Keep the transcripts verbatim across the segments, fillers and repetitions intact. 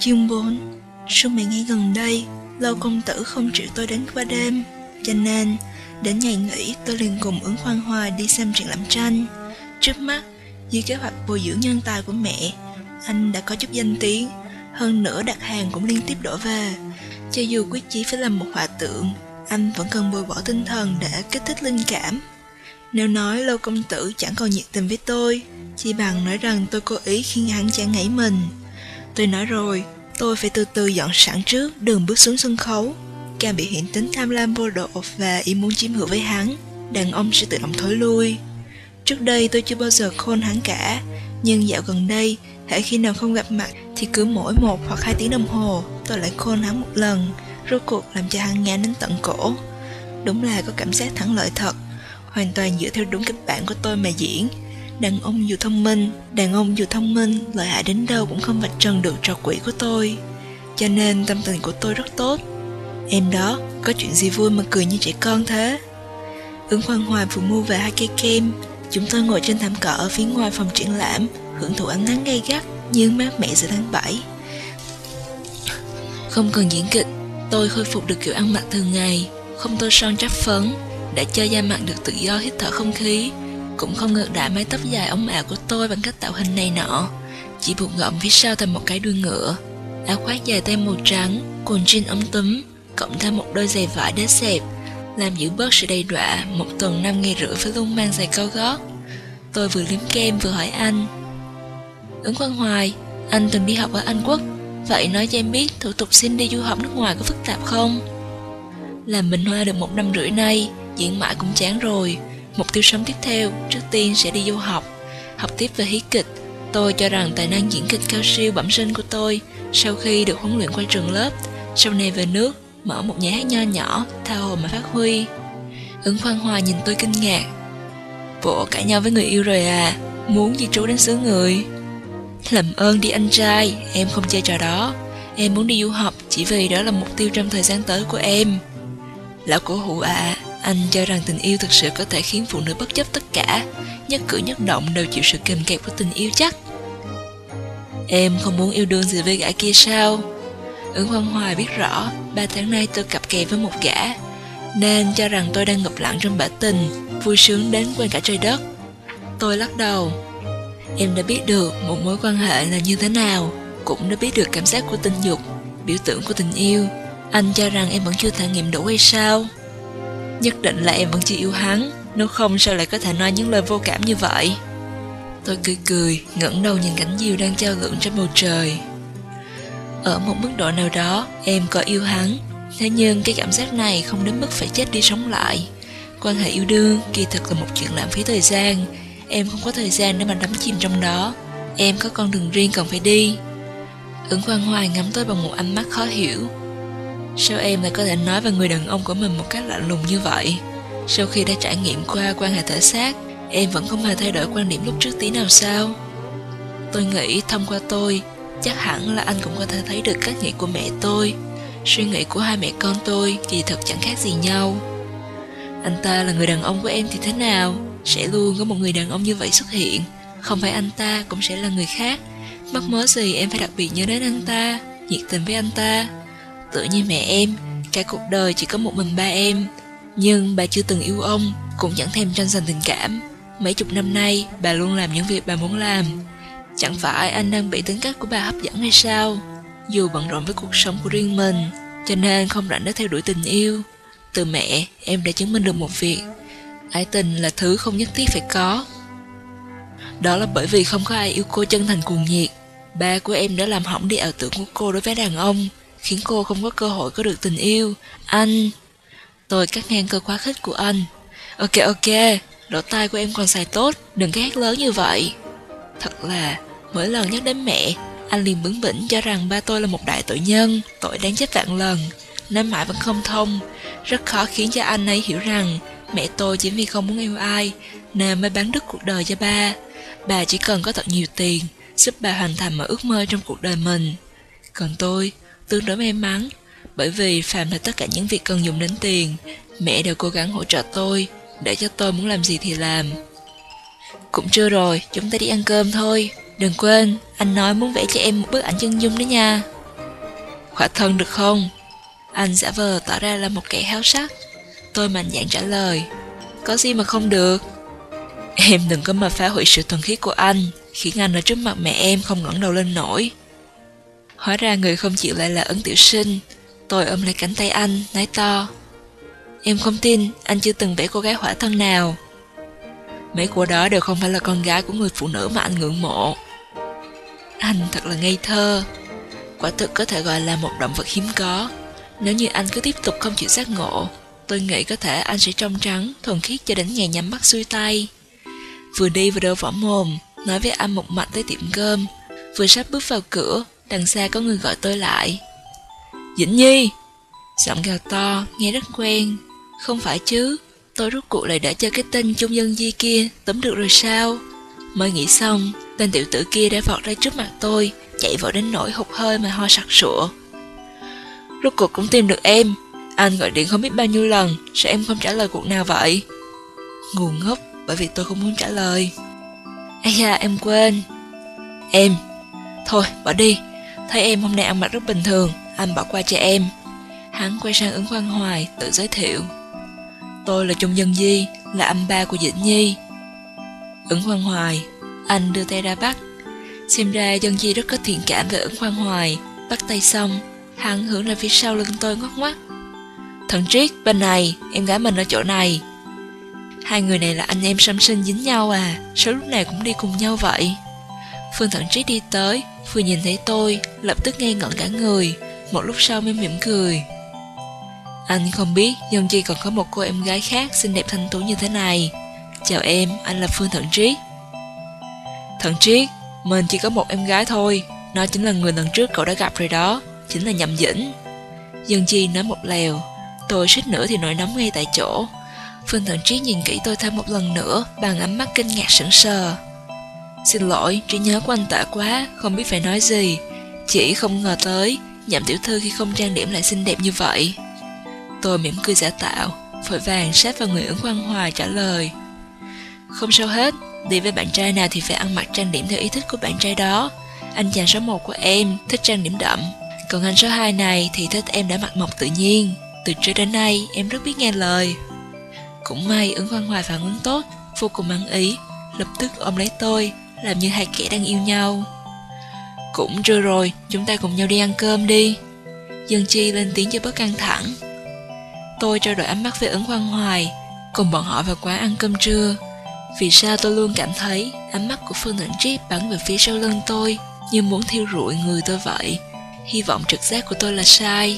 Chương bốn. Suốt mấy ngày gần đây, Lâu công tử không chịu tôi đến qua đêm, cho nên đến ngày nghỉ tôi liền cùng Ứng Khoan Hoài đi xem triển lãm tranh. Trước mắt, dưới kế hoạch bồi dưỡng nhân tài của mẹ, anh đã có chút danh tiếng, hơn nữa đặt hàng cũng liên tiếp đổ về. Cho dù quyết chí phải làm một họa tượng, anh vẫn cần bồi bỏ tinh thần để kích thích linh cảm. Nếu nói Lâu công tử chẳng còn nhiệt tình với tôi, chỉ bằng nói rằng tôi cố ý khiến hắn chán ngấy mình. Tôi nói rồi, tôi phải từ từ dọn sẵn trước, đừng bước xuống sân khấu. Càng bị hiện tính tham lam vô độ và ý muốn chiếm hữu với hắn, đàn ông sẽ tự động thối lui. Trước đây tôi chưa bao giờ khôn hắn cả, nhưng dạo gần đây, hễ khi nào không gặp mặt thì cứ mỗi một hoặc hai tiếng đồng hồ tôi lại khôn hắn một lần, rốt cuộc làm cho hắn ngán đến tận cổ. Đúng là có cảm giác thắng lợi thật, hoàn toàn dựa theo đúng kịch bản của tôi mà diễn. Đàn ông dù thông minh, đàn ông dù thông minh, lợi hại đến đâu cũng không vạch trần được trò quỷ của tôi. Cho nên tâm tình của tôi rất tốt. Em đó, có chuyện gì vui mà cười như trẻ con thế? Ứng Khoan Hoài vừa mua về hai cây kem. Chúng tôi ngồi trên thảm cỏ ở phía ngoài phòng triển lãm, hưởng thụ ánh nắng gay gắt, nhưng mát mẻ giữa tháng bảy. Không cần diễn kịch, tôi khôi phục được kiểu ăn mặc thường ngày, không tô son tráp phấn, để cho da mặt được tự do hít thở không khí, cũng không ngược đãi mái tóc dài ống ảo của tôi bằng cách tạo hình này nọ, chỉ buộc gọn phía sau thành một cái đuôi ngựa. Áo khoác dài tay màu trắng, quần jean ống túm, cộng thêm một đôi giày vải đế xẹp, làm giữ bớt sự đầy đọa. Một tuần năm ngày rưỡi phải luôn mang giày cao gót. Tôi vừa liếm kem vừa hỏi anh: Ứng Khoan Hoài, anh từng đi học ở Anh Quốc, vậy nói cho em biết thủ tục xin đi du học nước ngoài có phức tạp không? Làm bình hoa được một năm rưỡi nay, diễn mãi cũng chán rồi. Mục tiêu sống tiếp theo, trước tiên sẽ đi du học, học tiếp về hí kịch. Tôi cho rằng tài năng diễn kịch cao siêu bẩm sinh của tôi, sau khi được huấn luyện qua trường lớp, sau này về nước, mở một nhà hát nho nhỏ, tha hồ mà phát huy. Ứng Khoan Hoài nhìn tôi kinh ngạc: Bộ cãi nhau với người yêu rồi à? Muốn di trú đến xứ người? Làm ơn đi anh trai, em không chơi trò đó. Em muốn đi du học chỉ vì đó là mục tiêu trong thời gian tới của em. Lão cổ hủ à, anh cho rằng tình yêu thực sự có thể khiến phụ nữ bất chấp tất cả, nhất cử nhất động đều chịu sự kìm kẹp của tình yêu chắc? Em không muốn yêu đương gì với gã kia sao? Ứng Khoan Hoài biết rõ ba tháng nay tôi cặp kè với một gã, nên cho rằng tôi đang ngập lặng trong bể tình, vui sướng đến quên cả trời đất. Tôi lắc đầu: Em đã biết được một mối quan hệ là như thế nào, cũng đã biết được cảm giác của tình dục, biểu tượng của tình yêu. Anh cho rằng em vẫn chưa trải nghiệm đủ hay sao? Nhất định là em vẫn chưa yêu hắn, nếu không sao lại có thể nói những lời vô cảm như vậy? Tôi cười cười, ngẩng đầu nhìn cánh diều đang trao lượn trên bầu trời. Ở một mức độ nào đó, em có yêu hắn, thế nhưng cái cảm giác này không đến mức phải chết đi sống lại. Quan hệ yêu đương kỳ thực là một chuyện lãng phí thời gian. Em không có thời gian để mà đắm chìm trong đó. Em có con đường riêng cần phải đi. Ứng Khoan Hoài ngắm tôi bằng một ánh mắt khó hiểu. Sao em lại có thể nói về người đàn ông của mình một cách lạnh lùng như vậy? Sau khi đã trải nghiệm qua quan hệ thể xác, em vẫn không hề thay đổi quan điểm lúc trước tí nào sao? Tôi nghĩ thông qua tôi, chắc hẳn là anh cũng có thể thấy được cách nghĩ của mẹ tôi. Suy nghĩ của hai mẹ con tôi kỳ thực chẳng khác gì nhau. Anh ta là người đàn ông của em thì thế nào? Sẽ luôn có một người đàn ông như vậy xuất hiện. Không phải anh ta cũng sẽ là người khác. Mắc mớ gì em phải đặc biệt nhớ đến anh ta, nhiệt tình với anh ta? Tự như mẹ em, cả cuộc đời chỉ có một mình ba em, nhưng bà chưa từng yêu ông, cũng chẳng thèm tranh giành tình cảm. Mấy chục năm nay, bà luôn làm những việc bà muốn làm. Chẳng phải anh đang bị tính cách của bà hấp dẫn hay sao? Dù bận rộn với cuộc sống của riêng mình, cho nên không rảnh để theo đuổi tình yêu. Từ mẹ, em đã chứng minh được một việc: ái tình là thứ không nhất thiết phải có. Đó là bởi vì không có ai yêu cô chân thành cuồng nhiệt. Ba của em đã làm hỏng đi ảo tưởng của cô đối với đàn ông, khiến cô không có cơ hội có được tình yêu. Anh... Tôi cắt ngang câu quá khích của anh. Ok ok, lỗ tai của em còn xài tốt, đừng có hét lớn như vậy. Thật là, mỗi lần nhắc đến mẹ, anh liền bướng bỉnh cho rằng ba tôi là một đại tội nhân, tội đáng chết vạn lần. Nên mãi vẫn không thông, rất khó khiến cho anh ấy hiểu rằng mẹ tôi chỉ vì không muốn yêu ai nên mới bán đứt cuộc đời cho ba. Bà chỉ cần có thật nhiều tiền, giúp bà hoàn thành mọi ước mơ trong cuộc đời mình. Còn tôi, tương đối may mắn, bởi vì phàm là tất cả những việc cần dùng đến tiền, mẹ đều cố gắng hỗ trợ tôi, để cho tôi muốn làm gì thì làm. Cũng trưa rồi, chúng ta đi ăn cơm thôi. Đừng quên, anh nói muốn vẽ cho em một bức ảnh chân dung đó nha. Khỏa thân được không? Anh giả vờ tỏ ra là một kẻ háo sắc. Tôi mạnh dạn trả lời. Có gì mà không được. Em đừng có mà phá hủy sự thuần khiết của anh, khiến anh ở trước mặt mẹ em không ngẩng đầu lên nổi. Hóa ra người không chịu lại là Ấn Tiểu Sinh. Tôi ôm lấy cánh tay anh, nói to. Em không tin anh chưa từng vẽ cô gái khỏa thân nào. Mấy cô đó đều không phải là con gái của người phụ nữ mà anh ngưỡng mộ. Anh thật là ngây thơ. Quả thực có thể gọi là một động vật hiếm có. Nếu như anh cứ tiếp tục không chịu giác ngộ, tôi nghĩ có thể anh sẽ trong trắng, thuần khiết cho đến ngày nhắm mắt xuôi tay. Vừa đi vừa đỡ võ mồm, nói với anh một mạch tới tiệm cơm. Vừa sắp bước vào cửa, đằng xa có người gọi tôi lại. Dĩnh Nhi! Giọng gào to, nghe rất quen. Không phải chứ, tôi rốt cuộc lại đã cho cái tên Trung Dân Di kia tóm được rồi sao? Mới nghĩ xong, tên tiểu tử kia đã vọt ra trước mặt tôi, chạy vội đến nỗi hụt hơi mà ho sặc sụa. Rốt cuộc cũng tìm được em. Anh gọi điện không biết bao nhiêu lần, sao em không trả lời cuộc nào vậy? Ngu ngốc, bởi vì tôi không muốn trả lời. Ây da, em quên. Em. Thôi, bỏ đi. Thấy em hôm nay ăn mặc rất bình thường, anh bỏ qua cho em. Hắn quay sang Ứng Khoan Hoài, tự giới thiệu. Tôi là Trung Dân Di, là anh ba của Dĩnh Nhi. Ứng Khoan Hoài. Anh đưa tay ra bắt. Xem ra Dân Di rất có thiện cảm về Ứng Khoan Hoài. Bắt tay xong, hắn hướng ra phía sau lưng tôi ngoắc ngoắc. Thần Triết, bên này, em gái mình ở chỗ này. Hai người này là anh em song sinh dính nhau à, sao lúc nào cũng đi cùng nhau vậy? Phương Thần Triết đi tới, vừa nhìn thấy tôi, lập tức ngây ngẩn cả người, một lúc sau mới mỉm cười. Anh không biết Dân Di còn có một cô em gái khác xinh đẹp thanh tú như thế này. Chào em, anh là Phương Thần Triết. Thần Triết, mình chỉ có một em gái thôi, nó chính là người lần trước cậu đã gặp rồi đó, chính là Nhậm Dĩnh. Dân Di nói một lèo, tôi suýt nữa thì nổi nóng ngay tại chỗ. Phương Thần Triết nhìn kỹ tôi thêm một lần nữa bằng ánh mắt kinh ngạc sững sờ. Xin lỗi, trí nhớ của anh tệ quá, không biết phải nói gì. Chỉ không ngờ tới Nhậm tiểu thư khi không trang điểm lại xinh đẹp như vậy. Tôi mỉm cười giả tạo, vội vàng sát vào người Ứng Khoan Hoài trả lời. Không sao hết, đi với bạn trai nào thì phải ăn mặc trang điểm theo ý thích của bạn trai đó. Anh chàng số một của em thích trang điểm đậm, còn anh số hai này thì thích em đã mặc mộc tự nhiên. Từ trước đến nay em rất biết nghe lời. Cũng may Ứng Khoan Hoài phản ứng tốt, vô cùng ăn ý, lập tức ôm lấy tôi, làm như hai kẻ đang yêu nhau. Cũng trưa rồi, chúng ta cùng nhau đi ăn cơm đi. Dân Chi lên tiếng cho bớt căng thẳng. Tôi trao đổi ánh mắt với Ứng Khoan Hoài, cùng bọn họ vào quán ăn cơm trưa. Vì sao tôi luôn cảm thấy ánh mắt của Phương Thần Triết bắn về phía sau lưng tôi, như muốn thiêu rụi người tôi vậy. Hy vọng trực giác của tôi là sai.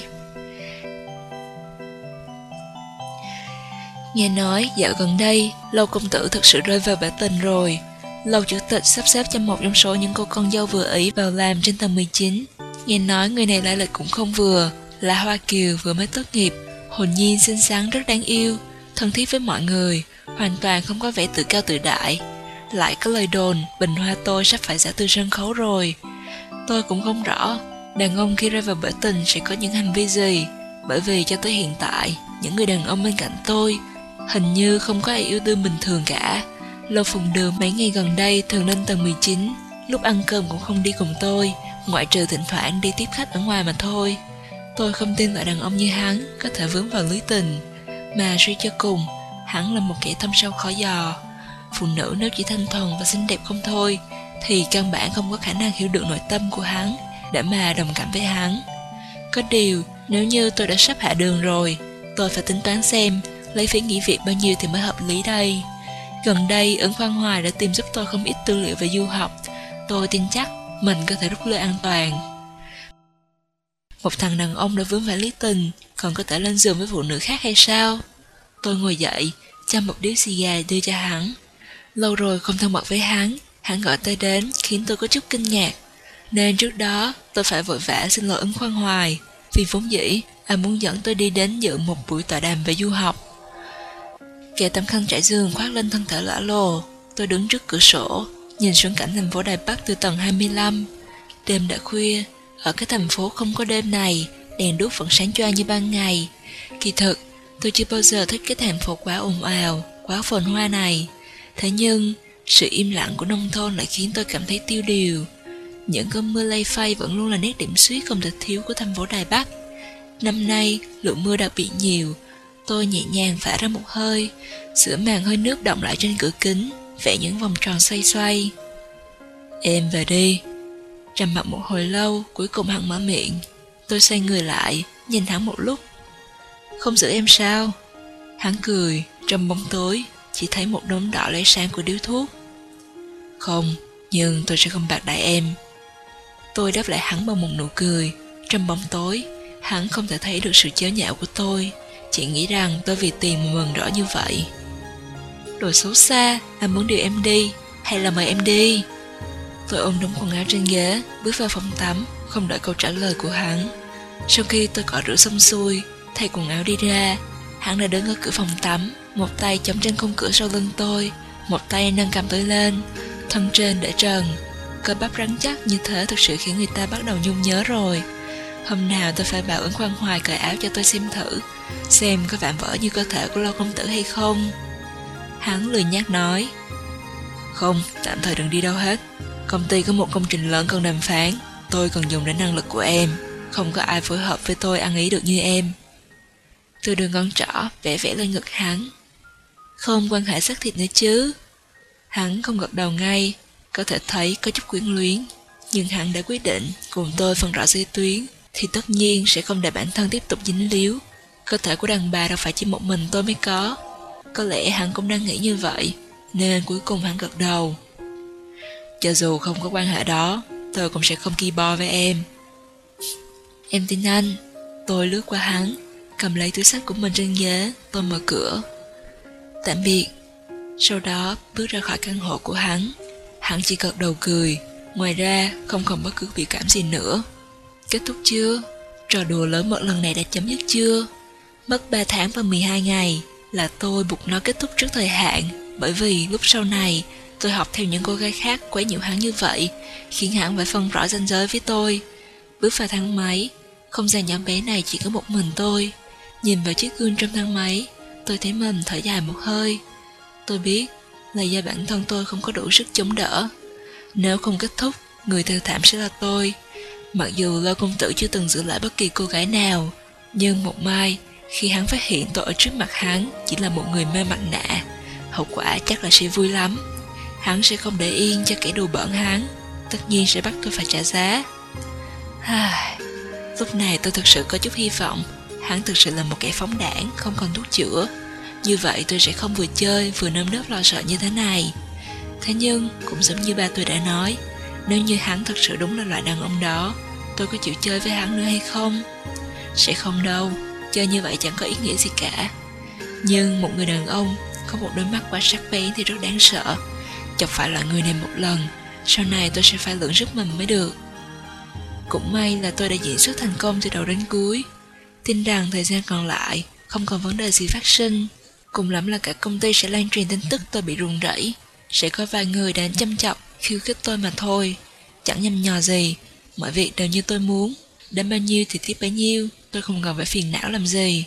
Nghe nói dạo gần đây, Lâu công tử thực sự rơi vào bể tình rồi. Lâu chủ tịch sắp xếp cho một trong số những cô con dâu vừa ý vào làm trên tầng mười chín. Nghe nói người này lai lịch cũng không vừa, là Hoa Kiều vừa mới tốt nghiệp, hồn nhiên xinh xắn rất đáng yêu, thân thiết với mọi người, hoàn toàn không có vẻ tự cao tự đại. Lại có lời đồn Bình Hoa tôi sắp phải giả từ sân khấu rồi. Tôi cũng không rõ đàn ông khi rơi vào bể tình sẽ có những hành vi gì, bởi vì cho tới hiện tại những người đàn ông bên cạnh tôi hình như không có ai yêu đương bình thường cả. Lâu Phùng Đường mấy ngày gần đây thường lên tầng mười chín, lúc ăn cơm cũng không đi cùng tôi, ngoại trừ thỉnh thoảng đi tiếp khách ở ngoài mà thôi. Tôi không tin loại đàn ông như hắn có thể vướng vào lưới tình, mà suy cho cùng, hắn là một kẻ thâm sâu khó dò. Phụ nữ nếu chỉ thanh thuần và xinh đẹp không thôi, thì căn bản không có khả năng hiểu được nội tâm của hắn để mà đồng cảm với hắn. Có điều, nếu như tôi đã sắp hạ đường rồi, tôi phải tính toán xem lấy phí nghỉ việc bao nhiêu thì mới hợp lý đây. Gần đây, Ứng Khoan Hoài đã tìm giúp tôi không ít tư liệu về du học. Tôi tin chắc mình có thể rút lui an toàn. Một thằng đàn ông đã vướng phải lý tình, còn có thể lên giường với phụ nữ khác hay sao? Tôi ngồi dậy, chăm một điếu xì gà đưa cho hắn. Lâu rồi không thân mật với hắn, hắn gọi tôi đến khiến tôi có chút kinh ngạc. Nên trước đó tôi phải vội vã xin lỗi Ứng Khoan Hoài, vì vốn dĩ anh muốn dẫn tôi đi đến dự một buổi tọa đàm về du học. Kẻ tấm khăn trải giường khoác lên thân thể lõa lồ, tôi đứng trước cửa sổ, nhìn xuống cảnh thành phố Đài Bắc từ tầng hai mươi lăm. Đêm đã khuya, ở cái thành phố không có đêm này, đèn đuốc vẫn sáng choang như ban ngày. Kỳ thực, tôi chưa bao giờ thích cái thành phố quá ồn ào, quá phồn hoa này. Thế nhưng, sự im lặng của nông thôn lại khiến tôi cảm thấy tiêu điều. Những cơn mưa lay phay vẫn luôn là nét điểm xuyết không thể thiếu của thành phố Đài Bắc. Năm nay, lượng mưa đặc biệt nhiều. Tôi nhẹ nhàng phả ra một hơi, giữa màn hơi nước đọng lại trên cửa kính, vẽ những vòng tròn xoay xoay. Em về đi. Trầm mặc một hồi lâu, cuối cùng hắn mở miệng. Tôi xoay người lại, nhìn hắn một lúc. Không giữ em sao? Hắn cười, trong bóng tối, chỉ thấy một đốm đỏ lóe sáng của điếu thuốc. Không, nhưng tôi sẽ không bạc đãi em. Tôi đáp lại hắn bằng một nụ cười. Trong bóng tối, hắn không thể thấy được sự chế nhạo của tôi, chỉ nghĩ rằng tôi vì tiền mà mừng rỡ như vậy. Đồ xấu xa, anh muốn đưa em đi, hay là mời em đi? Tôi ôm đống quần áo trên ghế, bước vào phòng tắm, không đợi câu trả lời của hắn. Sau khi tôi cọ rửa xong xuôi, thay quần áo đi ra, hắn đã đứng ở cửa phòng tắm, một tay chống trên khung cửa sau lưng tôi, một tay nâng cầm tôi lên, thân trên để trần. Cơ bắp rắn chắc như thế thực sự khiến người ta bắt đầu nhung nhớ rồi. Hôm nào tôi phải bảo Ấn Khoan Hoài cởi áo cho tôi xem thử, xem có vạm vỡ như cơ thể của Lâu công tử hay không. Hắn lười nhác nói, không, tạm thời đừng đi đâu hết. Công ty có một công trình lớn cần đàm phán, tôi cần dùng đến năng lực của em, không có ai phối hợp với tôi ăn ý được như em. Tôi đưa ngón trỏ vẽ vẽ lên ngực hắn. Không quan hệ xác thịt nữa chứ? Hắn không gật đầu ngay, có thể thấy có chút quyến luyến, nhưng hắn đã quyết định cùng tôi phân rõ giới tuyến, thì tất nhiên sẽ không để bản thân tiếp tục dính líu. Cơ thể của đàn bà đâu phải chỉ một mình tôi mới có. Có lẽ hắn cũng đang nghĩ như vậy, nên cuối cùng hắn gật đầu. Cho dù không có quan hệ đó, tôi cũng sẽ không ki bo với em. Em tin anh. Tôi lướt qua hắn, cầm lấy túi xách của mình trên ghế, tôi mở cửa. Tạm biệt. Sau đó bước ra khỏi căn hộ của hắn. Hắn chỉ gật đầu cười, ngoài ra không còn bất cứ biểu cảm gì nữa. Kết thúc chưa? Trò đùa lớn một lần này đã chấm dứt chưa? Mất ba tháng và mười hai ngày là tôi buộc nó kết thúc trước thời hạn, bởi vì lúc sau này tôi học theo những cô gái khác quấy nhiễu hắn như vậy, khiến hắn phải phân rõ ranh giới với tôi. Bước vào thang máy, không gian nhỏ bé này chỉ có một mình tôi. Nhìn vào chiếc gương trong thang máy, tôi thấy mình thở dài một hơi. Tôi biết là do bản thân tôi không có đủ sức chống đỡ. Nếu không kết thúc, người theo thảm sẽ là tôi. Mặc dù Lâu công tử chưa từng giữ lại bất kỳ cô gái nào, nhưng một mai, khi hắn phát hiện tôi ở trước mặt hắn chỉ là một người mê mặt nạ, hậu quả chắc là sẽ vui lắm. Hắn sẽ không để yên cho kẻ đùa bỡn hắn, tất nhiên sẽ bắt tôi phải trả giá. Lúc này tôi thực sự có chút hy vọng hắn thực sự là một kẻ phóng đãng, không còn thuốc chữa. Như vậy tôi sẽ không vừa chơi vừa nơm nớp lo sợ như thế này. Thế nhưng cũng giống như ba tôi đã nói, nếu như hắn thật sự đúng là loại đàn ông đó, tôi có chịu chơi với hắn nữa hay không? Sẽ không đâu, chơi như vậy chẳng có ý nghĩa gì cả. Nhưng một người đàn ông có một đôi mắt quá sắc bén thì rất đáng sợ. Chọc phải loại người này một lần, sau này tôi sẽ phải lượng sức mình mới được. Cũng may là tôi đã diễn xuất thành công từ đầu đến cuối. Tin rằng thời gian còn lại không còn vấn đề gì phát sinh. Cùng lắm là cả công ty sẽ lan truyền tin tức tôi bị run rẩy. Sẽ có vài người đến chăm chọc, khiêu khích tôi mà thôi. Chẳng nhầm nhò gì, mọi việc đều như tôi muốn. Đến bao nhiêu thì tiếp bấy nhiêu, tôi không cần phải phiền não làm gì.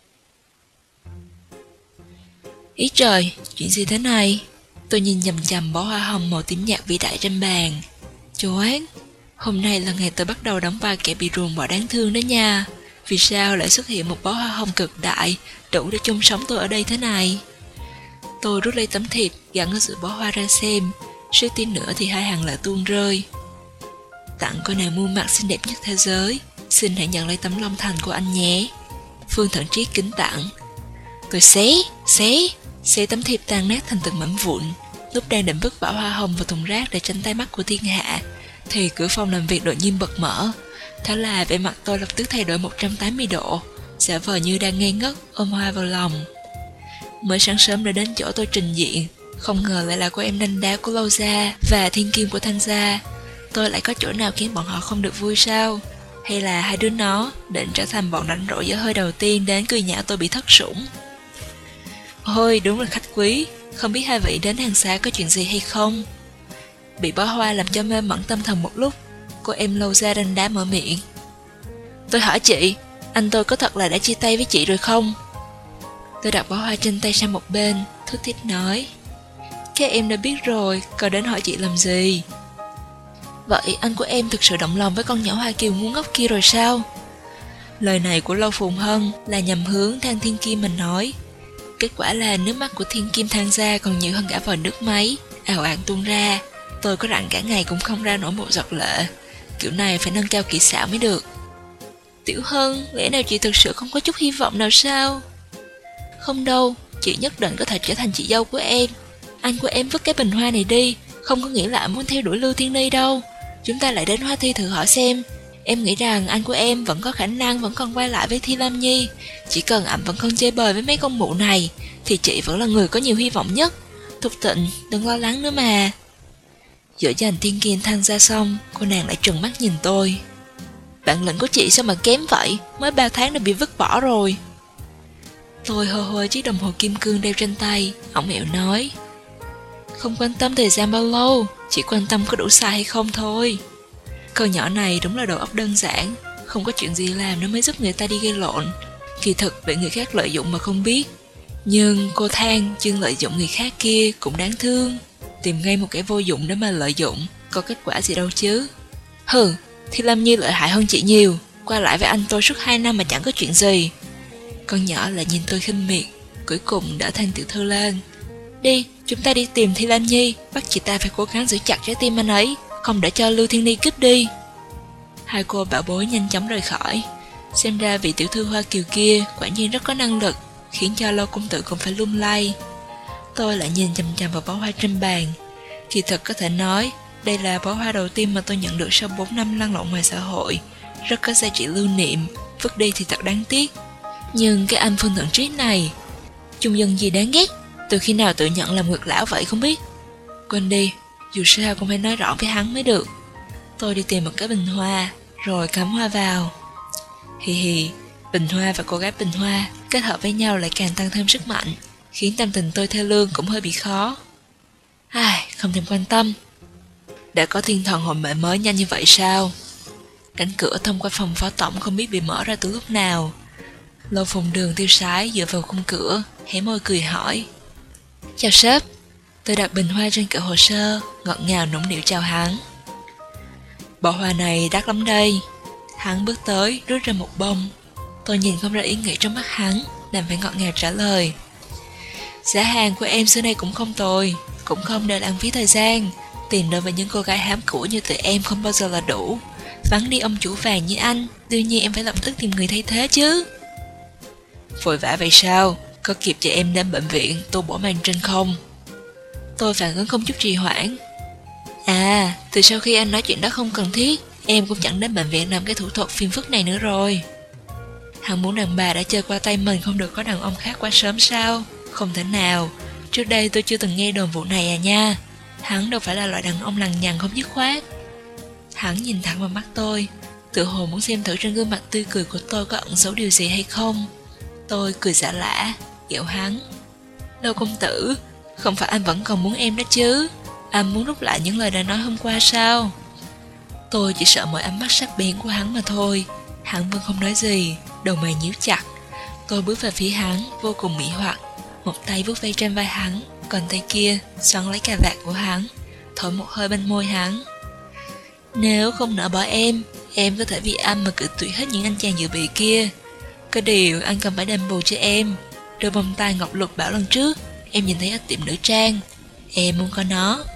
Ý trời, chuyện gì thế này? Tôi nhìn chằm chằm bó hoa hồng màu tím nhạt vĩ đại trên bàn. Choáng, hôm nay là ngày tôi bắt đầu đóng vai kẻ bị ruồng bỏ đáng thương đó nha. Vì sao lại xuất hiện một bó hoa hồng cực đại, đủ để chung sống tôi ở đây thế này? Tôi rút lấy tấm thiệp gắn ở giữa bó hoa ra xem, suýt tí nữa thì hai hàng lệ tuôn rơi. Tặng cô nàng muôn mặt xinh đẹp nhất thế giới, xin hãy nhận lấy tấm long thành của anh nhé. Phương Thận Triết kính tặng. Tôi xé, xé, xé tấm thiệp tan nát thành từng mảnh vụn. Lúc đang định vứt bỏ hoa hồng vào thùng rác để tránh tay mắt của thiên hạ, thì cửa phòng làm việc đột nhiên bật mở. Thế là vẻ mặt tôi lập tức thay đổi một trăm tám mươi độ, giả vờ như đang ngây ngất ôm hoa vào lòng. Mới sáng sớm đã đến chỗ tôi trình diện, không ngờ lại là cô em đanh đá của Lâu gia và thiên kim của Thanh gia. Tôi lại có chỗ nào khiến bọn họ không được vui sao? Hay là hai đứa nó định trở thành bọn rảnh rỗi dở hơi đầu tiên đến cười nhạo tôi bị thất sủng? Ôi, đúng là khách quý, không biết hai vị đến hàng xá có chuyện gì hay không? Bị bó hoa làm cho mê mẩn tâm thần một lúc, cô em Lâu gia đanh đá mở miệng. Tôi hỏi chị, anh tôi có thật là đã chia tay với chị rồi không? Tôi đặt bó hoa trên tay sang một bên, thút thít nói. Các em đã biết rồi, còn đến hỏi chị làm gì? Vậy anh của em thực sự động lòng với con nhỏ Hoa Kiều ngu ngốc kia rồi sao? Lời này của Lâu Phùng Hân là nhằm hướng Thang Thiên Kim mình nói. Kết quả là nước mắt của Thiên Kim than ra còn nhiều hơn cả vòi nước máy, ào ạt tuôn ra. Tôi có rặn cả ngày cũng không ra nổi một giọt lệ. Kiểu này phải nâng cao kỹ xảo mới được. Tiểu Hân, lẽ nào chị thực sự không có chút hy vọng nào sao? Không đâu, chị nhất định có thể trở thành chị dâu của em. Anh của em vứt cái bình hoa này đi, không có nghĩa là anh muốn theo đuổi Lưu Thiên Ni đâu. Chúng ta lại đến Hoa Thi thử hỏi xem. Em nghĩ rằng anh của em vẫn có khả năng vẫn còn quay lại với Thi Lam Nhi. Chỉ cần anh vẫn còn chơi bời với mấy con mụ này thì chị vẫn là người có nhiều hy vọng nhất. Thục Tịnh, đừng lo lắng nữa mà. Dỗ dành Thiên Kim than ra xong, cô nàng lại trừng mắt nhìn tôi. Bản lĩnh của chị sao mà kém vậy, mới ba tháng đã bị vứt bỏ rồi. Tôi hơ hơ chiếc đồng hồ kim cương đeo trên tay, ổng ẹo nói. Không quan tâm thời gian bao lâu, chỉ quan tâm có đủ sai hay không thôi. Con nhỏ này đúng là đầu óc đơn giản, không có chuyện gì làm nó mới giúp người ta đi gây lộn. Kỳ thực bị người khác lợi dụng mà không biết. Nhưng cô Thang chuyên lợi dụng người khác kia cũng đáng thương. Tìm ngay một kẻ vô dụng để mà lợi dụng, có kết quả gì đâu chứ. Hừ, Thi Lam Nhi lợi hại hơn chị nhiều, qua lại với anh tôi suốt hai năm mà chẳng có chuyện gì. Con nhỏ lại nhìn tôi khinh miệt, cuối cùng đã Thang tiểu thư lên. Đi, chúng ta đi tìm Thi Lam Nhi, bắt chị ta phải cố gắng giữ chặt trái tim anh ấy, không để cho Lưu Thiên Ni cướp đi. Hai cô bảo bối nhanh chóng rời khỏi. Xem ra vị tiểu thư Hoa Kiều kia quả nhiên rất có năng lực, khiến cho Lâu công tử cũng phải lung lay. Tôi lại nhìn chằm chằm vào bó hoa trên bàn. Kỳ thực có thể nói, đây là bó hoa đầu tiên mà tôi nhận được sau bốn năm lăn lộn ngoài xã hội. Rất có giá trị lưu niệm, vứt đi thì thật đáng tiếc. Nhưng cái anh Phương Thận Triết này, chung dân gì đáng ghét, từ khi nào tự nhận làm ngược lão vậy không biết. Quên đi, dù sao cũng phải nói rõ với hắn mới được. Tôi đi tìm một cái bình hoa, rồi cắm hoa vào. Hì hì, bình hoa và cô gái bình hoa kết hợp với nhau lại càng tăng thêm sức mạnh, khiến tâm tình tôi theo lương cũng hơi bị khó. Ai, không thèm quan tâm. Đã có thiên thần hội mệ mới nhanh như vậy sao? Cánh cửa thông qua phòng phó tổng không biết bị mở ra từ lúc nào. Lâu Phùng Đường tiêu sái dựa vào khung cửa, hé môi cười hỏi. Chào sếp. Tôi đặt bình hoa trên kệ hồ sơ, ngọt ngào nũng nịu chào hắn. Bó hoa này đắt lắm đây. Hắn bước tới, rút ra một bông. Tôi nhìn không ra ý nghĩ trong mắt hắn, đành phải ngọt ngào trả lời. Giá hàng của em xưa nay cũng không tồi, cũng không để lãng phí thời gian. Tiền đối với những cô gái hám của như tụi em không bao giờ là đủ. Vắng đi ông chủ vàng như anh, đương nhiên em phải lập tức tìm người thay thế chứ. Vội vã vậy sao? Có kịp cho em đến bệnh viện tô bổ màng trên không? Tôi phản ứng không chút trì hoãn. À, từ sau khi anh nói chuyện đó không cần thiết, em cũng chẳng đến bệnh viện làm cái thủ thuật phiền phức này nữa rồi. Hắn muốn đàn bà đã chơi qua tay mình không được có đàn ông khác quá sớm sao? Không thể nào, trước đây tôi chưa từng nghe đồn vụ này à nha. Hắn đâu phải là loại đàn ông lằng nhằng không dứt khoát. Hắn nhìn thẳng vào mắt tôi, tự hồ muốn xem thử trên gương mặt tươi cười của tôi có ẩn giấu điều gì hay không. Tôi cười giả lả, ghẹo hắn. Lâu công tử, không phải anh vẫn còn muốn em đó chứ? Anh muốn rút lại những lời đã nói hôm qua sao? Tôi chỉ sợ mọi ánh mắt sắc bén của hắn mà thôi. Hắn vẫn không nói gì, đầu mày nhíu chặt. Tôi bước về phía hắn, vô cùng mỹ hoặc. Một tay vuốt ve trên vai hắn, còn tay kia xoắn lấy cà vạt của hắn, thổi một hơi bên môi hắn. Nếu không nỡ bỏ em, em có thể vì anh mà cự tuyệt hết những anh chàng dự bị kia. Có điều anh cần phải đền bù cho em. Đôi bông tai ngọc lục bảo lần trước em nhìn thấy ở tiệm nữ trang, em muốn có nó.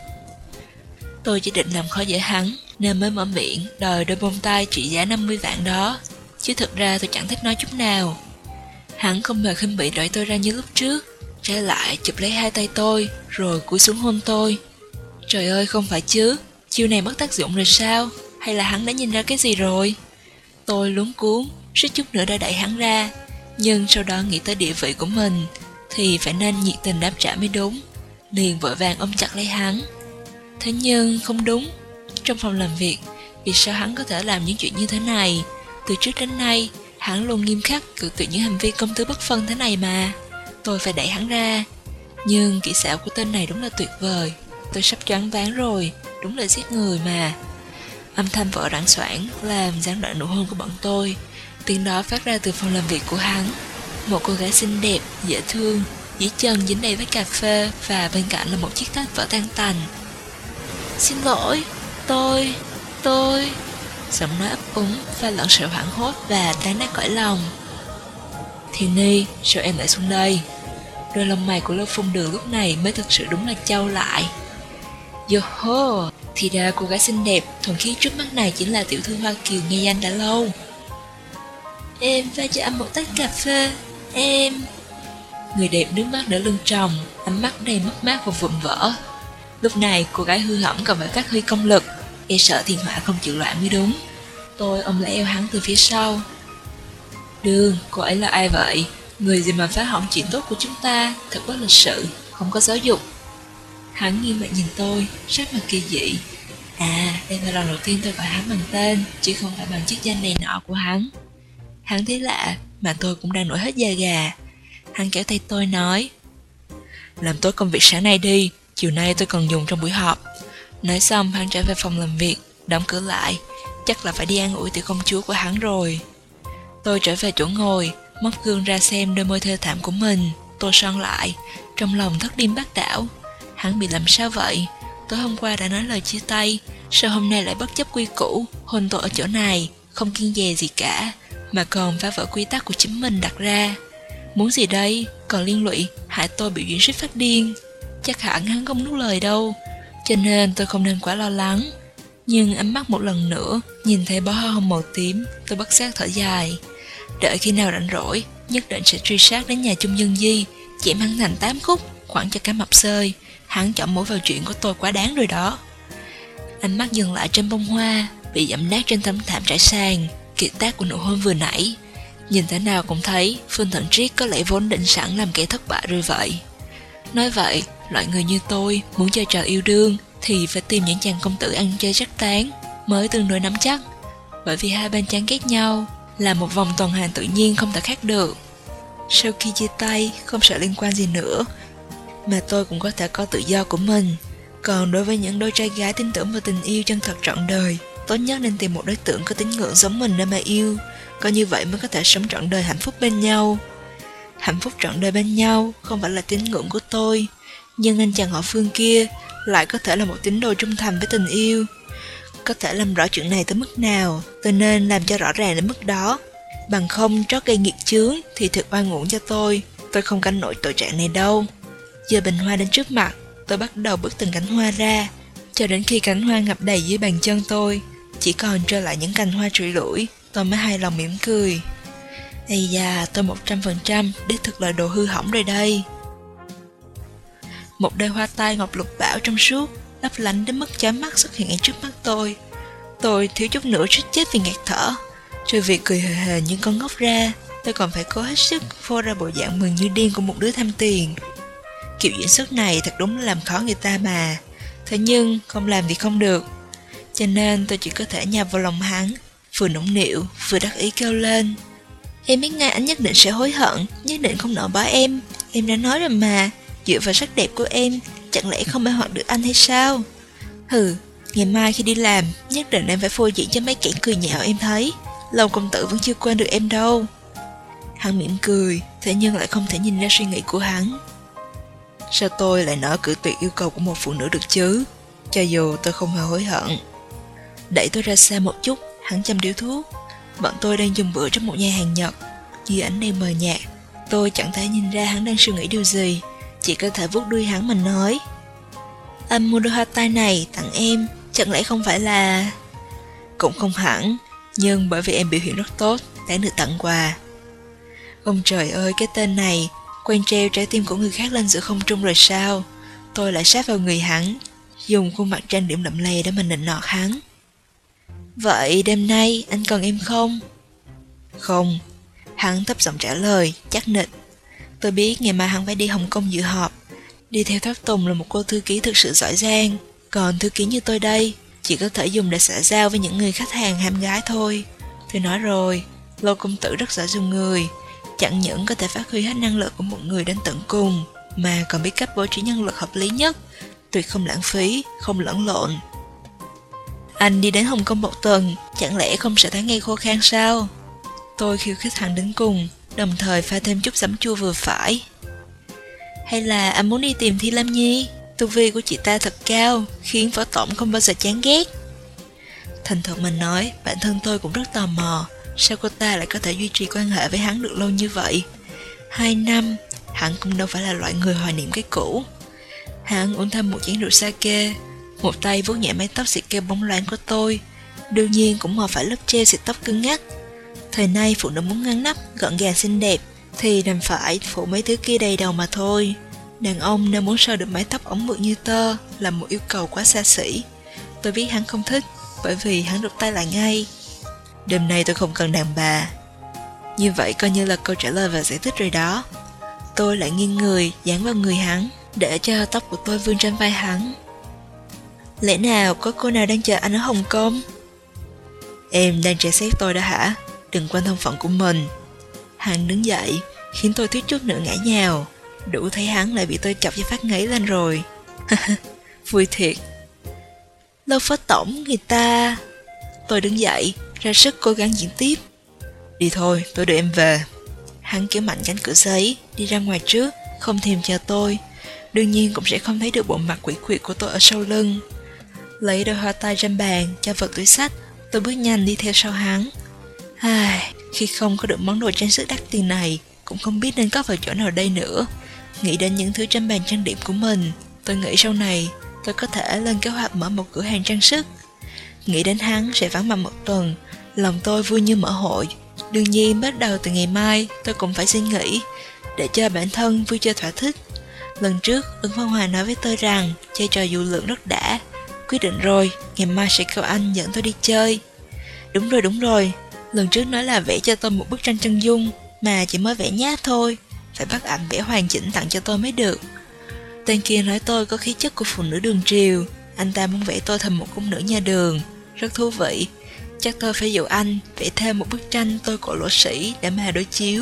Tôi chỉ định làm khó dễ hắn nên mới mở miệng đòi đôi bông tai trị giá năm mươi vạn đó, chứ thực ra tôi chẳng thích nói chút nào. Hắn không hề khinh bỉ đẩy tôi ra như lúc trước, trái lại chụp lấy hai tay tôi rồi cúi xuống hôn tôi. Trời ơi, không phải chứ, chiêu này mất tác dụng rồi sao? Hay là hắn đã nhìn ra cái gì rồi? Tôi luống cuống, suýt chút nữa đã đẩy hắn ra, nhưng sau đó nghĩ tới địa vị của mình thì phải nên nhiệt tình đáp trả mới đúng, liền vội vàng ôm chặt lấy hắn. Thế nhưng không đúng, trong phòng làm việc, vì sao hắn có thể làm những chuyện như thế này? Từ trước đến nay, hắn luôn nghiêm khắc cự tuyệt những hành vi công tư bất phân thế này mà. Tôi phải đẩy hắn ra, nhưng kỹ xảo của tên này đúng là tuyệt vời. Tôi sắp choáng váng rồi, đúng là giết người mà. Âm thanh vỡ rãng xoảng làm gián đoạn nụ hôn của bọn tôi. Tiếng đó phát ra từ phòng làm việc của hắn. Một cô gái xinh đẹp, dễ thương, dưới chân dính đầy với cà phê và bên cạnh là một chiếc tách vỡ tan tành. Xin lỗi, tôi... tôi. Giọng nói ấp úng và lẫn sự hoảng hốt và tan nát cõi lòng. Thiên Ni, sao em lại xuống đây? Đôi lông mày của Lâu Phong Đường lúc này mới thực sự đúng là trao lại. Yo-ho, thì ra cô gái xinh đẹp, thuần khiết trước mắt này chính là tiểu thư Hoa Kiều nghe danh đã lâu. Em pha cho anh một tách cà phê, em... Người đẹp nước mắt đỡ lưng tròng, ánh mắt đầy mất mát và vụn vỡ. Lúc này cô gái hư hỏng còn phải phát huy công lực, e sợ thiên họa không chịu loạn mới đúng. Tôi ôm lấy eo hắn từ phía sau. Đường, cô ấy là ai vậy? Người gì mà phá hỏng chuyện tốt của chúng ta, thật bất lịch sự, không có giáo dục. Hắn nghiêm mặt nhìn tôi, sắc mặt kỳ dị. À, đây là lần đầu tiên tôi gọi hắn bằng tên, chứ không phải bằng chức danh này nọ của hắn. Hắn thấy lạ, mà tôi cũng đang nổi hết da gà. Hắn kéo tay tôi nói, làm tốt công việc sáng nay đi, chiều nay tôi cần dùng trong buổi họp. Nói xong hắn trở về phòng làm việc, đóng cửa lại. Chắc là phải đi an ủi tiểu công chúa của hắn rồi. Tôi trở về chỗ ngồi, móc gương ra xem đôi môi thê thảm của mình. Tôi son lại, trong lòng thất điên bát đảo. Hắn bị làm sao vậy? Tối hôm qua đã nói lời chia tay, sao hôm nay lại bất chấp quy củ, hôn tôi ở chỗ này, không kiêng dè gì cả, mà còn phá vỡ quy tắc của chính mình đặt ra. Muốn gì đây? Còn liên lụy, hại tôi bị duyên suýt phát điên. Chắc hẳn hắn không nuốt lời đâu, cho nên tôi không nên quá lo lắng. Nhưng ánh mắt một lần nữa, nhìn thấy bó hoa hồng màu tím, tôi bất giác thở dài. Đợi khi nào rảnh rỗi, nhất định sẽ truy sát đến nhà Trung Nhân Di, chém hắn thành tám khúc, khoản cho cá mập xơi. Hắn chọn mũi vào chuyện của tôi quá đáng rồi đó. Ánh mắt dừng lại trên bông hoa, bị dẫm nát trên tấm thảm trải sàn, kiệt tác của nụ hôn vừa nãy. Nhìn thế nào cũng thấy Phương Thận Triết có lẽ vốn định sẵn làm kẻ thất bại rồi vậy. Nói vậy, loại người như tôi muốn chơi trò yêu đương thì phải tìm những chàng công tử ăn chơi chắc tán mới tương đối nắm chắc. Bởi vì hai bên chán ghét nhau là một vòng tuần hoàn tự nhiên không thể khác được. Sau khi chia tay, không sợ liên quan gì nữa, mà tôi cũng có thể có tự do của mình. Còn đối với những đôi trai gái tin tưởng vào tình yêu chân thật trọn đời, tốt nhất nên tìm một đối tượng có tín ngưỡng giống mình để mà yêu. Có như vậy mới có thể sống trọn đời hạnh phúc bên nhau. Hạnh phúc trọn đời bên nhau không phải là tín ngưỡng của tôi, nhưng anh chàng họ Phương kia lại có thể là một tín đồ trung thành với tình yêu. Có thể làm rõ chuyện này tới mức nào, tôi nên làm cho rõ ràng đến mức đó. Bằng không trót gây nghiệt chướng thì thật oan uổng cho tôi. Tôi không gánh nổi tội trạng này đâu. Giờ bình hoa đến trước mặt, tôi bắt đầu bước từng cánh hoa ra, cho đến khi cánh hoa ngập đầy dưới bàn chân tôi, chỉ còn trơ lại những cành hoa trụi lủi, tôi mới hài lòng mỉm cười. Ây da, tôi một trăm phần trăm đích thực là đồ hư hỏng rồi đây. Một đôi hoa tai ngọc lục bảo trong suốt, lấp lánh đến mức chói mắt xuất hiện ngay trước mắt tôi. Tôi thiếu chút nữa suýt chết vì ngạt thở. Trừ việc cười hề hề như con ngốc ra, tôi còn phải cố hết sức phô ra bộ dạng mừng như điên của một đứa tham tiền. Kiểu diễn xuất này thật đúng là làm khó người ta mà. Thế nhưng không làm thì không được, cho nên tôi chỉ có thể nhào vào lòng hắn, vừa nũng nịu vừa đắc ý kêu lên. Em biết ngay anh nhất định sẽ hối hận, nhất định không nỡ bỏ em. Em đã nói rồi mà, dựa vào sắc đẹp của em, chẳng lẽ không mê hoặc được anh hay sao? Hừ, ngày mai khi đi làm, nhất định em phải phô diễn cho mấy kẻ cười nhạo em thấy. Lâu công tử vẫn chưa quên được em đâu. Hắn mỉm cười, thế nhưng lại không thể nhìn ra suy nghĩ của hắn. Sao tôi lại nỡ cự tuyệt yêu cầu của một phụ nữ được chứ? Cho dù tôi không hề hối hận. Đẩy tôi ra xa một chút, hắn châm điếu thuốc. Bọn tôi đang dùng bữa trong một nhà hàng Nhật. Dưới ánh đèn mờ nhạt, tôi chẳng thể nhìn ra hắn đang suy nghĩ điều gì, chỉ có thể vuốt đuôi hắn mà nói. Anh mua đôi hoa tai này tặng em, chẳng lẽ không phải là... Cũng không hẳn, nhưng bởi vì em biểu hiện rất tốt, đáng được tặng quà. Ông trời ơi, cái tên này quen treo trái tim của người khác lên giữa không trung rồi sao? Tôi lại sát vào người hắn, dùng khuôn mặt trang điểm đậm lè để mình nịnh nọt hắn. Vậy đêm nay anh cần em không? Không, hắn thấp giọng trả lời, chắc nịch. Tôi biết ngày mai hắn phải đi Hồng Kông dự họp. Đi theo tháp tùng là một cô thư ký thực sự giỏi giang, còn thư ký như tôi đây chỉ có thể dùng để xã giao với những người khách hàng ham gái thôi. Tôi nói rồi, Lô công tử rất giỏi dùng người, chẳng những có thể phát huy hết năng lực của một người đến tận cùng, mà còn biết cách bố trí nhân lực hợp lý nhất, tuyệt không lãng phí, không lẫn lộn. Anh đi đến Hồng Kông một tuần, chẳng lẽ không sẽ thấy ngay khô khan sao? Tôi khiêu khích hắn đến cùng, đồng thời pha thêm chút giấm chua vừa phải. Hay là anh muốn đi tìm Thi Lam Nhi? Tu vi của chị ta thật cao, khiến võ tổng không bao giờ chán ghét. Thành thật mà nói, bản thân tôi cũng rất tò mò, sao cô ta lại có thể duy trì quan hệ với hắn được lâu như vậy? Hai năm, hắn cũng đâu phải là loại người hoài niệm cái cũ. Hắn uống thêm một chén rượu sake, một tay vuốt nhẹ mái tóc xịt keo bóng loáng của tôi, đương nhiên cũng mò phải lớp gel xịt tóc cứng ngắc. Thời nay phụ nữ muốn ngăn nắp, gọn gàng xinh đẹp thì đành phải phủ mấy thứ kia đầy đầu mà thôi. Đàn ông nếu muốn sờ được mái tóc ống mượt như tơ là một yêu cầu quá xa xỉ. Tôi biết hắn không thích, bởi vì hắn rụt tay lại ngay. Đêm nay tôi không cần đàn bà. Như vậy coi như là câu trả lời và giải thích rồi đó. Tôi lại nghiêng người, dán vào người hắn, để cho tóc của tôi vươn trên vai hắn. Lẽ nào có cô nào đang chờ anh ở Hồng Kông? Em đang tra xét tôi đó hả? Đừng quên thân phận của mình. Hắn đứng dậy, khiến tôi thiếu chút nữa ngã nhào. Đủ thấy hắn lại bị tôi chọc cho phát ngấy lên rồi. Vui thiệt. Lâu phó tổng người ta... Tôi đứng dậy, ra sức cố gắng diễn tiếp. Đi thôi, tôi đưa em về. Hắn kéo mạnh cánh cửa giấy, đi ra ngoài trước, không thèm chờ tôi. Đương nhiên cũng sẽ không thấy được bộ mặt quỷ quyệt của tôi ở sau lưng. Lấy đôi hoa tai trên bàn, cho vào túi xách, tôi bước nhanh đi theo sau hắn. Ai, khi không có được món đồ trang sức đắt tiền này, cũng không biết nên cất vào chỗ nào đây nữa. Nghĩ đến những thứ trên bàn trang điểm của mình, tôi nghĩ sau này tôi có thể lên kế hoạch mở một cửa hàng trang sức. Nghĩ đến hắn sẽ vắng mặt một tuần, lòng tôi vui như mở hội. Đương nhiên bắt đầu từ ngày mai tôi cũng phải suy nghĩ, để cho bản thân vui chơi thỏa thích. Lần trước Ứng Văn Hòa nói với tôi rằng chơi trò dù lượng rất đã. Quyết định rồi, ngày mai sẽ kêu anh dẫn tôi đi chơi. Đúng rồi đúng rồi, lần trước nói là vẽ cho tôi một bức tranh chân dung, mà chỉ mới vẽ nháp thôi, phải bắt ảnh vẽ hoàn chỉnh tặng cho tôi mới được. Tên kia nói tôi có khí chất của phụ nữ đường triều, anh ta muốn vẽ tôi thành một cung nữ nhà đường. Rất thú vị, chắc tôi phải dụ anh vẽ thêm một bức tranh tôi cổ lỗ sĩ để mà đối chiếu.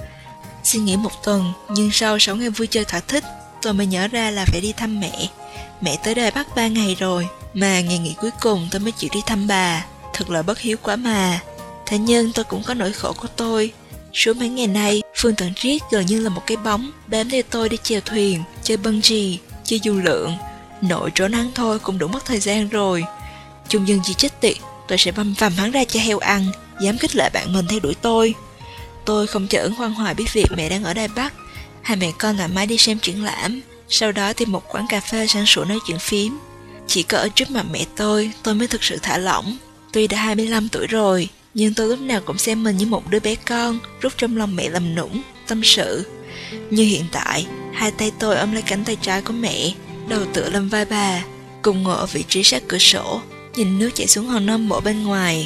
Suy nghĩ một tuần, nhưng sau sáu ngày vui chơi thỏa thích, tôi mới nhớ ra là phải đi thăm mẹ. Mẹ tới đây bắt ba ngày rồi, mà ngày nghỉ cuối cùng tôi mới chịu đi thăm bà. Thật là bất hiếu quá mà. Thế nhưng tôi cũng có nỗi khổ của tôi. Suốt mấy ngày nay, Phương Tận Triết gần như là một cái bóng bám theo tôi đi chèo thuyền, chơi bungee, chơi dù lượn. Nội trốn hắn thôi cũng đủ mất thời gian rồi. Chung dân chỉ chết tiệt, tôi sẽ băm vằm hắn ra cho heo ăn, dám khích lệ bạn mình theo đuổi tôi. Tôi không chờ Ứng Hoan Hoài biết việc mẹ đang ở Đài Bắc. Hai mẹ con thoải mái đi xem triển lãm, sau đó tìm một quán cà phê sáng sủa nói chuyện phím. Chỉ có ở trước mặt mẹ tôi, tôi mới thực sự thả lỏng. Tuy đã hai mươi lăm tuổi rồi, nhưng tôi lúc nào cũng xem mình như một đứa bé con, rút trong lòng mẹ làm nũng, tâm sự. Như hiện tại, hai tay tôi ôm lấy cánh tay trái của mẹ, đầu tựa lên vai bà, cùng ngồi ở vị trí sát cửa sổ, nhìn nước chảy xuống hồ Nam Bộ bên ngoài.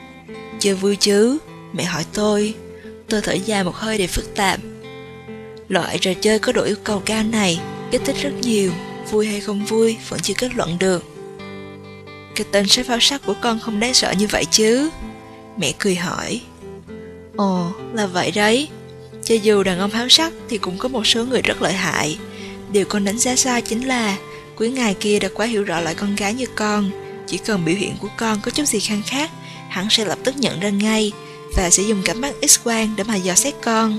Chơi vui chứ? Mẹ hỏi tôi. Tôi thở dài một hơi để phức tạp. Loại trò chơi có độ yêu cầu cao này kích thích rất nhiều, vui hay không vui vẫn chưa kết luận được. Cái tên sát pháo sắc của con không đáng sợ như vậy chứ? Mẹ cười hỏi. Ồ, là vậy đấy. Cho dù đàn ông háo sắc thì cũng có một số người rất lợi hại. Điều con đánh giá sai chính là quý ngài kia đã quá hiểu rõ loại con gái như con. Chỉ cần biểu hiện của con có chút gì khác khác, hắn sẽ lập tức nhận ra ngay và sẽ dùng cảm mắt X-quang để mà dò xét con.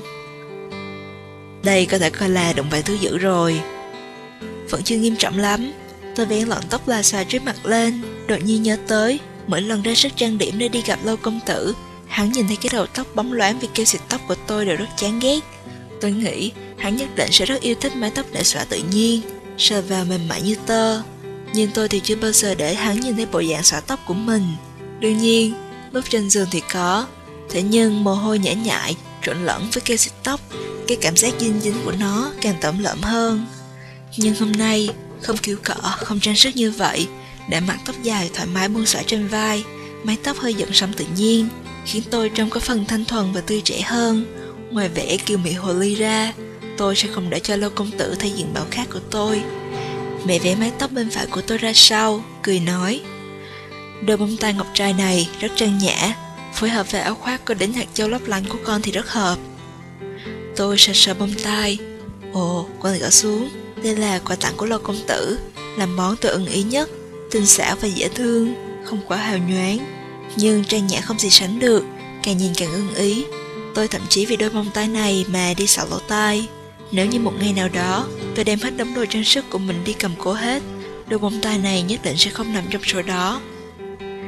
Đây có thể coi là đụng vào thứ dữ rồi. Vẫn chưa nghiêm trọng lắm. Tôi vén lọn tóc là xòa trước mặt lên, đột nhiên nhớ tới mỗi lần ra sức trang điểm để đi gặp Lâu công tử, hắn nhìn thấy cái đầu tóc bóng loáng vì keo xịt tóc của tôi đều rất chán ghét. Tôi nghĩ hắn nhất định sẽ rất yêu thích mái tóc để xõa tự nhiên, sờ vào mềm mại như tơ. Nhưng tôi thì chưa bao giờ để hắn nhìn thấy bộ dạng xõa tóc của mình. Đương nhiên, lúc trên giường thì có. Thế nhưng mồ hôi nhễ nhại trộn lẫn với keo xịt tóc, cái cảm giác dinh dính của nó càng tẩm lợm hơn. Nhưng hôm nay, không kiểu cọ, không trang sức như vậy, để mặc tóc dài thoải mái buông xõa trên vai, mái tóc hơi dựng sóng tự nhiên, khiến tôi trông có phần thanh thuần và tươi trẻ hơn. Ngoài vẻ kiều mỹ hồ ly ra, tôi sẽ không để cho Lâu công tử thấy diện mạo khác của tôi. Mẹ vẽ mái tóc bên phải của tôi ra sau, cười nói: đôi bông tai ngọc trai này rất trang nhã, phối hợp với áo khoác có đính hạt châu lấp lánh của con thì rất hợp. Tôi sờ sờ bông tai. Ồ, con gỡ xuống. Đây là quà tặng của Lâu công tử, là món tôi ưng ý nhất, tinh xảo và dễ thương, không quá hào nhoáng, nhưng trang nhã không gì sánh được, càng nhìn càng ưng ý. Tôi thậm chí vì đôi bông tai này mà đi xạo lỗ tai. Nếu như một ngày nào đó tôi đem hết đống đồ trang sức của mình đi cầm cố hết, đôi bông tai này nhất định sẽ không nằm trong số đó.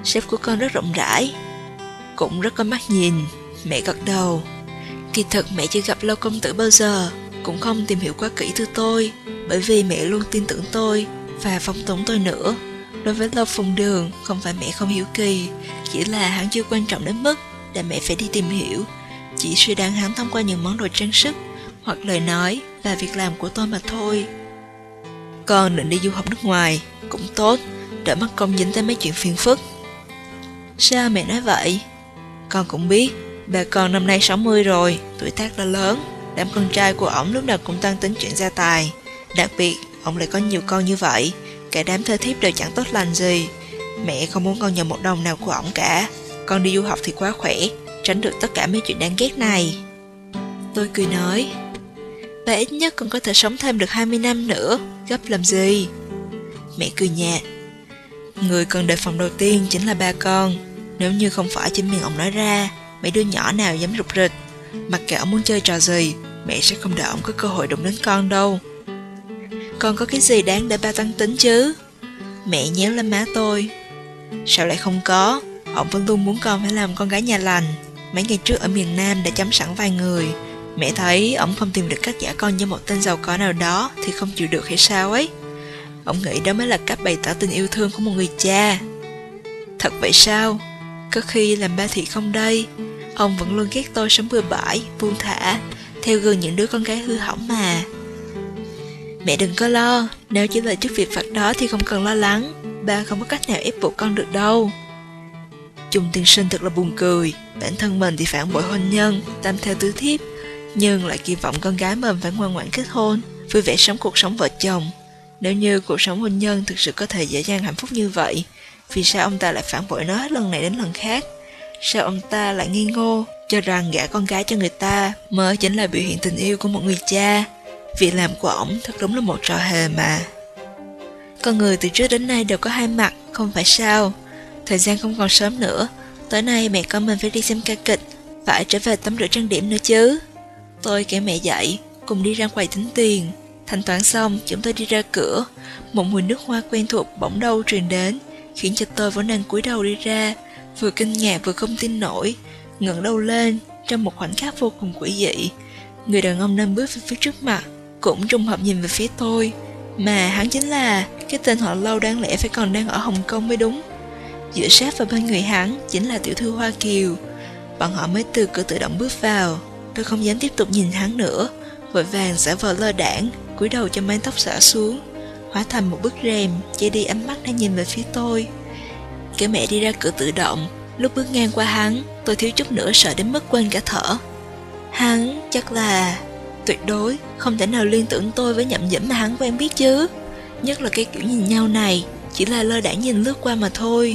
Sếp của con rất rộng rãi, cũng rất có mắt nhìn. Mẹ gật đầu. Kỳ thực mẹ chưa gặp Lâu công tử bao giờ, cũng không tìm hiểu quá kỹ thư tôi, bởi vì mẹ luôn tin tưởng tôi và phóng túng tôi nữa. Đối với Lâu Phùng Đường, không phải mẹ không hiếu kỳ, chỉ là hắn chưa quan trọng đến mức để mẹ phải đi tìm hiểu. Chỉ suy đoán hắn thông qua những món đồ trang sức, hoặc lời nói và việc làm của tôi mà thôi. Con định đi du học nước ngoài, cũng tốt, đỡ mất công dính tới mấy chuyện phiền phức. Sao mẹ nói vậy? Con cũng biết, bà con năm nay sáu mươi rồi, tuổi tác đã lớn. Đám con trai của ổng lúc nào cũng toan tính chuyện gia tài. Đặc biệt, ông lại có nhiều con như vậy, cả đám thê thiếp đều chẳng tốt lành gì. Mẹ không muốn con nhận một đồng nào của ổng cả. Con đi du học thì quá khỏe, tránh được tất cả mấy chuyện đáng ghét này. Tôi cười nói, bà ít nhất còn có thể sống thêm được hai mươi năm nữa, gấp làm gì? Mẹ cười nhạt, người cần đề phòng đầu tiên chính là ba con. Nếu như không phải chính miệng ông nói ra, mấy đứa nhỏ nào dám rụt rịch. Mặc kệ ông muốn chơi trò gì, mẹ sẽ không để ông có cơ hội đụng đến con đâu. Con có cái gì đáng để ba tăng tính chứ? Mẹ nhéo lên má tôi. Sao lại không có? Ông vẫn luôn muốn con phải làm con gái nhà lành. Mấy ngày trước ở miền Nam đã chấm sẵn vài người. Mẹ thấy ông không tìm được cách gả con cho một tên giàu có nào đó thì không chịu được hay sao ấy. Ông nghĩ đó mới là cách bày tỏ tình yêu thương của một người cha. Thật vậy sao? Có khi làm ba thị không đây. Ông vẫn luôn ghét tôi sống bừa bãi, buông thả, theo gương những đứa con gái hư hỏng mà. Mẹ đừng có lo, nếu chỉ là chút việc vặt đó thì không cần lo lắng. Ba không có cách nào ép buộc con được đâu. Chung tiên sinh thật là buồn cười. Bản thân mình thì phản bội hôn nhân, tam theo tứ thiếp, nhưng lại kỳ vọng con gái mình phải ngoan ngoãn kết hôn, vui vẻ sống cuộc sống vợ chồng. Nếu như cuộc sống hôn nhân thực sự có thể dễ dàng hạnh phúc như vậy, vì sao ông ta lại phản bội nó hết lần này đến lần khác? Sao ông ta lại nghi ngô, cho rằng gả con gái cho người ta mới chính là biểu hiện tình yêu của một người cha? Việc làm của ổng thật đúng là một trò hề mà. Con người từ trước đến nay đều có hai mặt, không phải sao? Thời gian không còn sớm nữa, tối nay mẹ con mình phải đi xem ca kịch, phải trở về tắm rửa trang điểm nữa chứ. Tôi kéo mẹ dậy, cùng đi ra quầy tính tiền. Thanh toán xong, chúng tôi đi ra cửa. Một mùi nước hoa quen thuộc bỗng đâu truyền đến, khiến cho tôi vốn đang cúi đầu đi ra, vừa kinh ngạc vừa không tin nổi, ngẩng đầu lên. Trong một khoảnh khắc vô cùng quỷ dị, người đàn ông đang bước về phía trước mặt cũng trùng hợp nhìn về phía tôi, mà hắn chính là cái tên họ Lâu đáng lẽ phải còn đang ở Hồng Kông mới đúng. Dựa sát vào bên người hắn chính là tiểu thư Hoa Kiều. Bọn họ mới từ cửa tự động bước vào. Tôi không dám tiếp tục nhìn hắn nữa, vội vàng giả vờ lơ đãng, cúi đầu cho mái tóc xõa xuống, hóa thành một bức rèm che đi ánh mắt đang nhìn về phía tôi. Kéo mẹ đi ra cửa tự động. Lúc bước ngang qua hắn, tôi thiếu chút nữa sợ đến mức quên cả thở. Hắn chắc là tuyệt đối không thể nào liên tưởng tôi với Nhậm Dĩnh mà hắn quen biết chứ. Nhất là cái kiểu nhìn nhau này, chỉ là lơ đãng nhìn lướt qua mà thôi.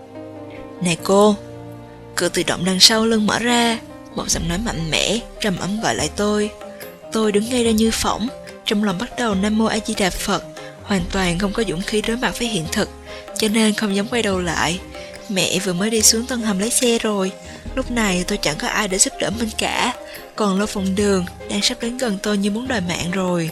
Này cô! Cửa tự động đằng sau lưng mở ra, một giọng nói mạnh mẽ trầm ấm gọi lại tôi. Tôi đứng ngay ra như phỏng, trong lòng bắt đầu Nam Mô A Di Đà Phật, hoàn toàn không có dũng khí đối mặt với hiện thực, cho nên không dám quay đầu lại. Mẹ vừa mới đi xuống tầng hầm lấy xe rồi. Lúc này tôi chẳng có ai để giúp đỡ mình cả, còn Lâu Phùng Đường đang sắp đến gần tôi như muốn đòi mạng rồi.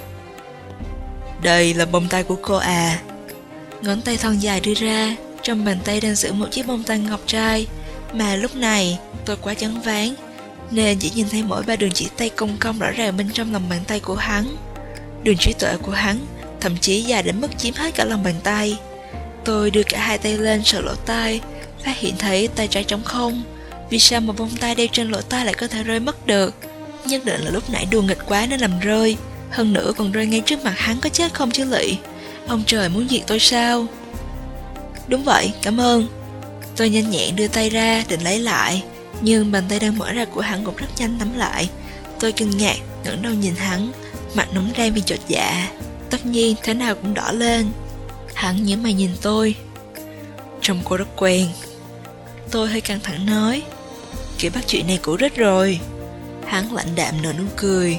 Đây là bông tai của cô à. Ngón tay thon dài đưa ra, trong bàn tay đang giữ một chiếc bông tai ngọc trai, mà lúc này tôi quá choáng váng nên chỉ nhìn thấy mỗi ba đường chỉ tay cong cong rõ ràng bên trong lòng bàn tay của hắn. Đường trí tuệ của hắn thậm chí dài đến mức chiếm hết cả lòng bàn tay. Tôi đưa cả hai tay lên sờ lỗ tai, phát hiện thấy tay trái trống không. Vì sao mà bông tai đeo trên lỗ tai lại có thể rơi mất được? Nhất định là lúc nãy đùa nghịch quá nên làm rơi, hơn nữa còn rơi ngay trước mặt hắn, có chết không chứ lị? Ông trời muốn diệt tôi sao? Đúng vậy, cảm ơn. Tôi nhanh nhẹn đưa tay ra định lấy lại, nhưng bàn tay đang mở ra của hắn cũng rất nhanh nắm lại. Tôi kinh ngạc ngẩng đầu nhìn hắn, mặt nóng rang vì chột dạ, tất nhiên thế nào cũng đỏ lên. Hắn nhíu mày nhìn tôi. Trông cô rất quen. Tôi hơi căng thẳng nói, kiểu bắt chuyện này cũ rích rồi. Hắn lạnh đạm nở nụ cười.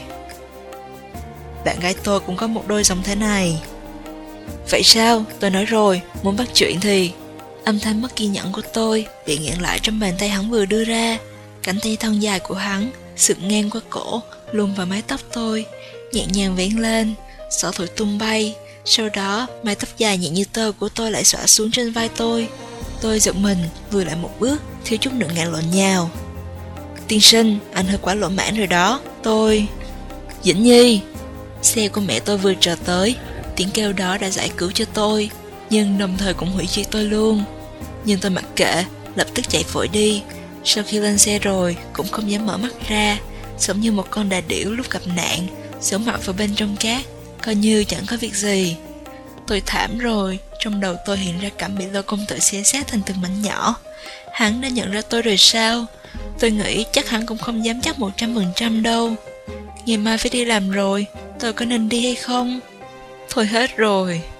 Bạn gái tôi cũng có một đôi giống thế này. Vậy sao? Tôi nói rồi, muốn bắt chuyện thì... Âm thanh mất kiên nhẫn của tôi bị nghẹn lại trong bàn tay hắn vừa đưa ra. Cánh tay thon dài của hắn sượt ngang qua cổ, luồn vào mái tóc tôi, nhẹ nhàng vén lên, xõa thổi tung bay. Sau đó mái tóc dài nhẹ như tơ của tôi lại xõa xuống trên vai tôi. Tôi giật mình, lùi lại một bước, thiếu chút nữa ngã lộn nhào. Tiên sinh, anh hơi quá lỗ mãn rồi đó. Tôi... Dĩnh Nhi! Xe của mẹ tôi vừa trở tới. Tiếng kêu đó đã giải cứu cho tôi, nhưng đồng thời cũng hủy diệt tôi luôn. Nhưng tôi mặc kệ, lập tức chạy vội đi. Sau khi lên xe rồi, cũng không dám mở mắt ra, giống như một con đà điểu lúc gặp nạn, giấu mặt vào bên trong cát, coi như chẳng có việc gì. Tôi thảm rồi, trong đầu tôi hiện ra cảnh bị Lôi công tử xé xác thành từng mảnh nhỏ. Hắn đã nhận ra tôi rồi sao? Tôi nghĩ chắc hắn cũng không dám chắc một trăm phần trăm đâu. Ngày mai phải đi làm rồi, tôi có nên đi hay không? Thôi hết rồi.